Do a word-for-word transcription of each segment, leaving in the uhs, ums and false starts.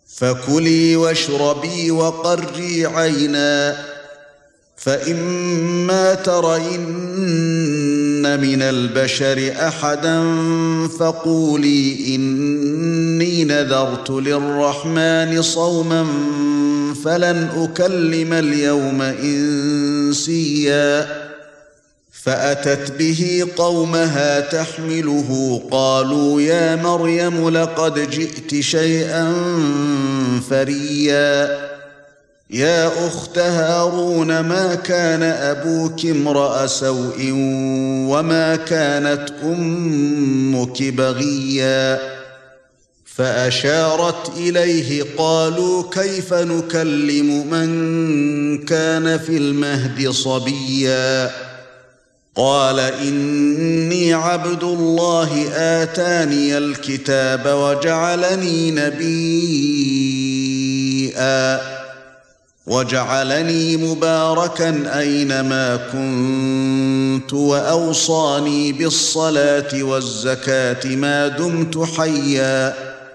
فكلي واشربي وقري عينا فإما ترين من البشر أحدا فقولي إني نذرت للرحمن صوما فلن أكلم اليوم إنسيا فأتت به قومها تحمله قالوا يا مريم لقد جئت شيئا فريا يا أخت هارون ما كان أبوك امرأ سوء وما كانت أمك بغيا فأشارت إليه قالوا كيف نكلم من كان في المهد صبيا قال إني عبد الله آتاني الكتاب وجعلني نبيا وجعلني مباركا أينما كنت وأوصاني بالصلاة والزكاة ما دمت حيا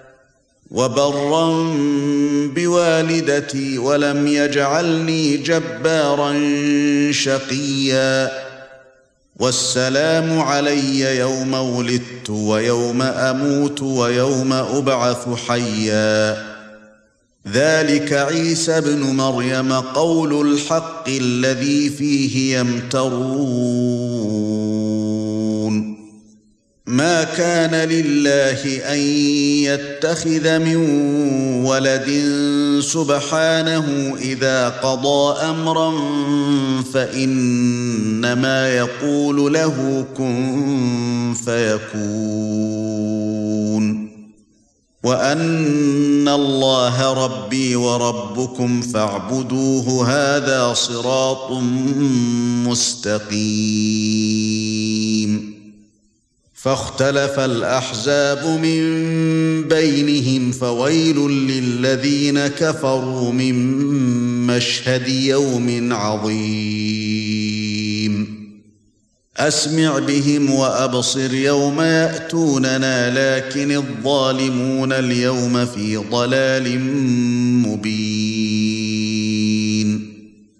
وبرا بوالدتي ولم يجعلني جبارا شقيا والسلام علي يوم ولدت ويوم أموت ويوم أبعث حيا ذلك عيسى ابن مريم قول الحق الذي فيه يمترون ما كان لله أن يتخذ من ولد سبحانه إذا قضى أمرا فإنما يقول له كن فيكون وأن الله ربي وربكم فاعبدوه هذا صراط مستقيم فاختلف الأحزاب من بينهم فويل للذين كفروا من مشهد يوم عظيم أسمع بهم وأبصر يوم يأتوننا لكن الظالمون اليوم في ضلال مبين